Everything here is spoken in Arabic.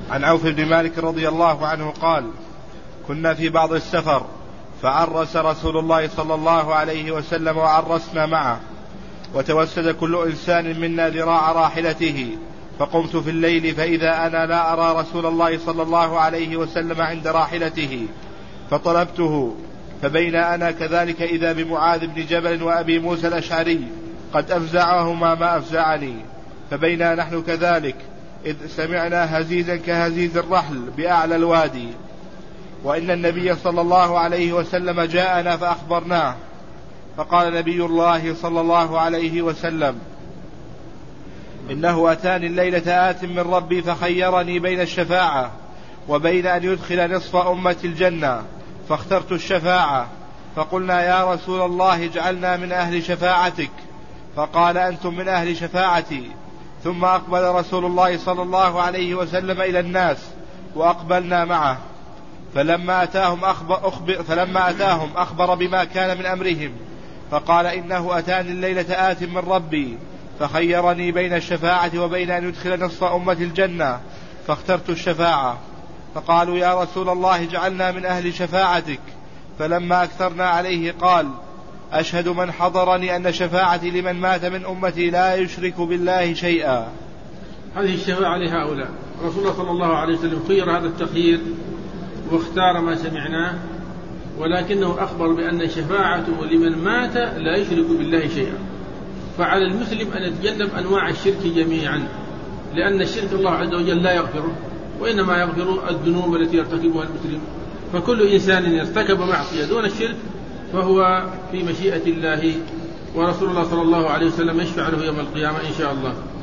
عن عوف بن مالك رضي الله عنه قال: كنا في بعض السفر فعرس رسول الله صلى الله عليه وسلم وعرسنا معه، وتوسد كل إنسان منا ذراع راحلته، فقمت في الليل فإذا أنا لا أرى رسول الله صلى الله عليه وسلم عند راحلته، فطلبته، فبين أنا كذلك إذا بمعاذ بن جبل وأبي موسى الأشعري قد أفزعهما ما أفزعني، فبينا نحن كذلك إذ سمعنا هزيزا كهزيز الرحل بأعلى الوادي، وإن النبي صلى الله عليه وسلم جاءنا فأخبرناه، فقال نبي الله صلى الله عليه وسلم: إنه أتاني الليلة آت من ربي فخيرني بين الشفاعة وبين أن يدخل نصف أمة الجنة، فاخترت الشفاعة، فقلنا يا رسول الله اجعلنا من أهل شفاعتك، فقال أنتم من أهل شفاعتي. ثم أقبل رسول الله صلى الله عليه وسلم إلى الناس وأقبلنا معه، فلما أتاهم أخبر بما كان من أمرهم، فقال: إنه أتاني الليلة آت من ربي فخيرني بين الشفاعة وبين أن يدخل نصف أمة الجنة، فاخترت الشفاعة. فقالوا يا رسول الله اجعلنا من أهل شفاعتك، فلما أكثرنا عليه قال: أشهد من حضرني أن شفاعتي لمن مات من أمتي لا يشرك بالله شيئا. هذه الشفاعة لهؤلاء. رسول الله صلى الله عليه وسلم خير هذا التخيير واختار ما سمعناه، ولكنه أخبر بأن شفاعته لمن مات لا يشرك بالله شيئا. فعلى المسلم أن يتجنب أنواع الشرك جميعا، لأن الشرك الله عز وجل لا يغفره، وإنما يغفر الذنوب التي يرتكبها المسلم. فكل إنسان ارتكب معصية دون الشرك فهو في مشيئة الله، ورسول الله صلى الله عليه وسلم يشفع له يوم القيامة إن شاء الله.